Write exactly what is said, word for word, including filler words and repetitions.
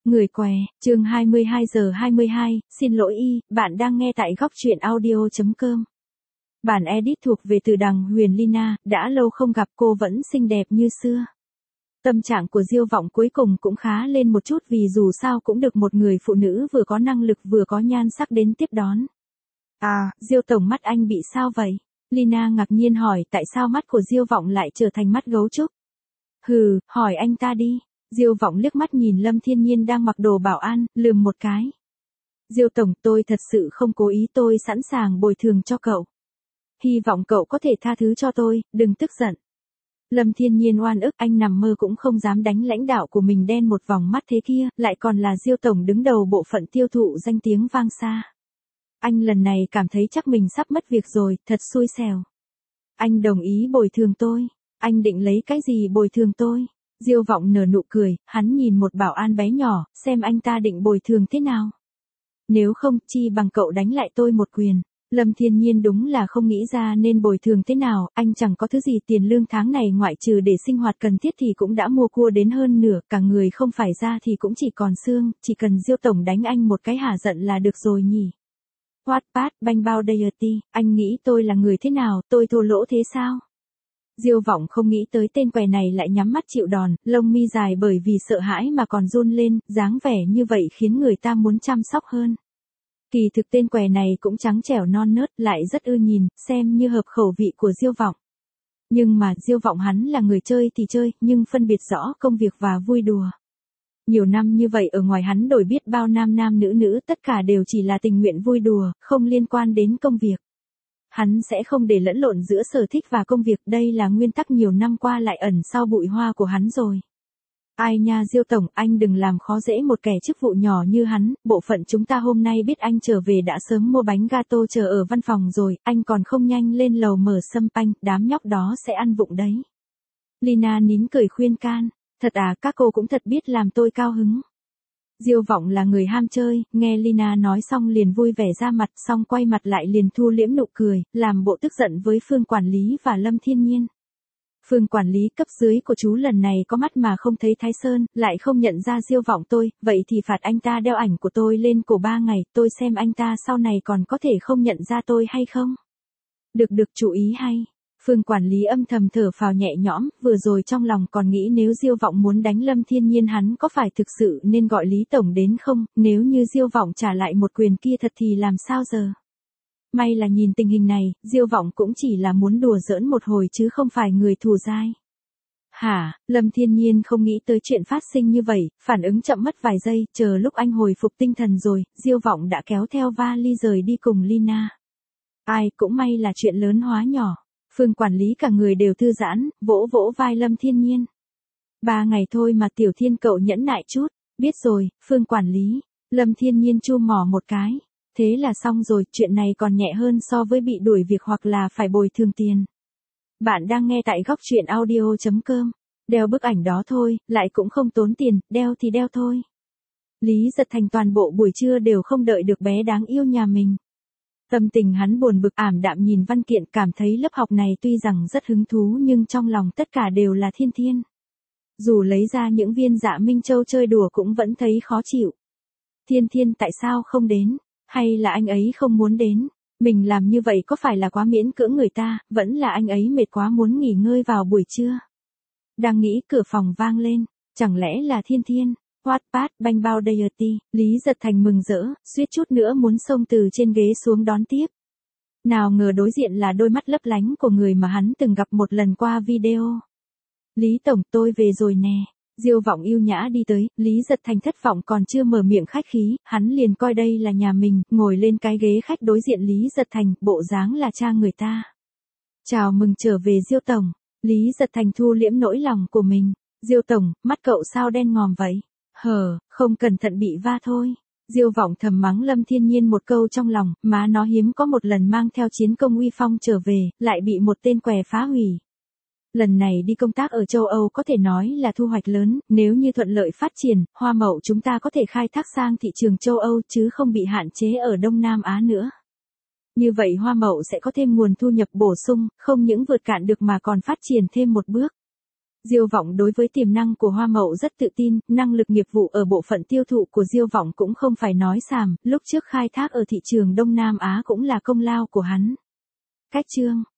Người què, chương hai mươi hai giờ hai mươi hai, xin lỗi y, bạn đang nghe tại góc truyện audio.com. Bản edit thuộc về từ đằng Huyền Lina, đã lâu không gặp cô vẫn xinh đẹp như xưa. Tâm trạng của Diêu Vọng cuối cùng cũng khá lên một chút vì dù sao cũng được một người phụ nữ vừa có năng lực vừa có nhan sắc đến tiếp đón. À, Diêu tổng mắt anh bị sao vậy? Lina ngạc nhiên hỏi tại sao mắt của Diêu Vọng lại trở thành mắt gấu trúc. Hừ, hỏi anh ta đi. Diêu Vọng liếc mắt nhìn Lâm Thiên Nhiên đang mặc đồ bảo an, lườm một cái. Diêu tổng, tôi thật sự không cố ý, tôi sẵn sàng bồi thường cho cậu. Hy vọng cậu có thể tha thứ cho tôi, đừng tức giận. Lâm Thiên Nhiên oan ức, anh nằm mơ cũng không dám đánh lãnh đạo của mình đen một vòng mắt thế kia, lại còn là Diêu tổng đứng đầu bộ phận tiêu thụ danh tiếng vang xa. Anh lần này cảm thấy chắc mình sắp mất việc rồi, thật xui xẻo. Anh đồng ý bồi thường tôi. Anh định lấy cái gì bồi thường tôi? Diêu Vọng nở nụ cười, hắn nhìn một bảo an bé nhỏ, xem anh ta định bồi thường thế nào. Nếu không, chi bằng cậu đánh lại tôi một quyền. Lâm Thiên Nhiên đúng là không nghĩ ra nên bồi thường thế nào, anh chẳng có thứ gì, tiền lương tháng này ngoại trừ để sinh hoạt cần thiết thì cũng đã mua cua đến hơn nửa, cả người không phải ra thì cũng chỉ còn xương, chỉ cần Diêu tổng đánh anh một cái hả giận là được rồi nhỉ. Wattpad, banh bao deity, anh nghĩ tôi là người thế nào, tôi thô lỗ thế sao? Diêu Vọng không nghĩ tới tên què này lại nhắm mắt chịu đòn, lông mi dài bởi vì sợ hãi mà còn run lên, dáng vẻ như vậy khiến người ta muốn chăm sóc hơn. Kỳ thực tên què này cũng trắng trẻo non nớt, lại rất ưa nhìn, xem như hợp khẩu vị của Diêu Vọng. Nhưng mà Diêu Vọng hắn là người chơi thì chơi, nhưng phân biệt rõ công việc và vui đùa. Nhiều năm như vậy ở ngoài hắn đổi biết bao nam nam nữ nữ, tất cả đều chỉ là tình nguyện vui đùa, không liên quan đến công việc. Hắn sẽ không để lẫn lộn giữa sở thích và công việc, đây là nguyên tắc nhiều năm qua lại ẩn sau bụi hoa của hắn rồi. Ai nha Diêu tổng, anh đừng làm khó dễ một kẻ chức vụ nhỏ như hắn, bộ phận chúng ta hôm nay biết anh trở về đã sớm mua bánh gato chờ ở văn phòng rồi, anh còn không nhanh lên lầu mở sâm panh, đám nhóc đó sẽ ăn vụng đấy. Lina nín cười khuyên can, thật à, các cô cũng thật biết làm tôi cao hứng. Diêu Vọng là người ham chơi, nghe Lina nói xong liền vui vẻ ra mặt, xong quay mặt lại liền thu liễm nụ cười, làm bộ tức giận với Phương quản lý và Lâm Thiên Nhiên. Phương quản lý cấp dưới của chú lần này có mắt mà không thấy Thái Sơn, lại không nhận ra Diêu Vọng tôi, vậy thì phạt anh ta đeo ảnh của tôi lên cổ ba ngày, tôi xem anh ta sau này còn có thể không nhận ra tôi hay không. Được được, chú ý hay. Phương quản lý âm thầm thở phào nhẹ nhõm, vừa rồi trong lòng còn nghĩ nếu Diêu Vọng muốn đánh Lâm Thiên Nhiên hắn có phải thực sự nên gọi Lý tổng đến không, nếu như Diêu Vọng trả lại một quyền kia thật thì làm sao giờ. May là nhìn tình hình này, Diêu Vọng cũng chỉ là muốn đùa giỡn một hồi chứ không phải người thù dai. Hả, Lâm Thiên Nhiên không nghĩ tới chuyện phát sinh như vậy, phản ứng chậm mất vài giây, chờ lúc anh hồi phục tinh thần rồi, Diêu Vọng đã kéo theo vali rời đi cùng Lina. Ai cũng may là chuyện lớn hóa nhỏ. Phương quản lý cả người đều thư giãn, vỗ vỗ vai Lâm Thiên Nhiên. Ba ngày thôi mà Tiểu Thiên cậu nhẫn nại chút, biết rồi, Phương quản lý. Lâm Thiên Nhiên chu mỏ một cái. Thế là xong rồi, chuyện này còn nhẹ hơn so với bị đuổi việc hoặc là phải bồi thường tiền. Bạn đang nghe tại góc truyện audio.com. Đeo bức ảnh đó thôi, lại cũng không tốn tiền, đeo thì đeo thôi. Lý Giật Thành toàn bộ buổi trưa đều không đợi được bé đáng yêu nhà mình. Tâm tình hắn buồn bực ảm đạm nhìn văn kiện, cảm thấy lớp học này tuy rằng rất hứng thú nhưng trong lòng tất cả đều là Thiên Thiên. Dù lấy ra những viên dạ Minh Châu chơi đùa cũng vẫn thấy khó chịu. Thiên Thiên tại sao không đến? Hay là anh ấy không muốn đến? Mình làm như vậy có phải là quá miễn cưỡng người ta, vẫn là anh ấy mệt quá muốn nghỉ ngơi vào buổi trưa? Đang nghĩ cửa phòng vang lên, chẳng lẽ là Thiên Thiên? Wattpad, banh bao deity, Lý Giật Thành mừng rỡ, suýt chút nữa muốn xông từ trên ghế xuống đón tiếp. Nào ngờ đối diện là đôi mắt lấp lánh của người mà hắn từng gặp một lần qua video. Lý tổng, tôi về rồi nè. Diêu Vọng yêu nhã đi tới, Lý Giật Thành thất vọng còn chưa mở miệng khách khí, hắn liền coi đây là nhà mình, ngồi lên cái ghế khách đối diện Lý Giật Thành, bộ dáng là cha người ta. Chào mừng trở về Diêu tổng. Lý Giật Thành thu liễm nỗi lòng của mình. Diêu tổng, mắt cậu sao đen ngòm vậy? Hờ, không cẩn thận bị va thôi. Diêu Vọng thầm mắng Lâm Thiên Nhiên một câu trong lòng, má nó hiếm có một lần mang theo chiến công uy phong trở về, lại bị một tên què phá hủy. Lần này đi công tác ở châu Âu có thể nói là thu hoạch lớn, nếu như thuận lợi phát triển, hoa mậu chúng ta có thể khai thác sang thị trường châu Âu chứ không bị hạn chế ở Đông Nam Á nữa. Như vậy hoa mậu sẽ có thêm nguồn thu nhập bổ sung, không những vượt cạn được mà còn phát triển thêm một bước. Diêu Vọng đối với tiềm năng của Hoa Mậu rất tự tin, năng lực nghiệp vụ ở bộ phận tiêu thụ của Diêu Vọng cũng không phải nói xàm, lúc trước khai thác ở thị trường Đông Nam Á cũng là công lao của hắn. Cách chương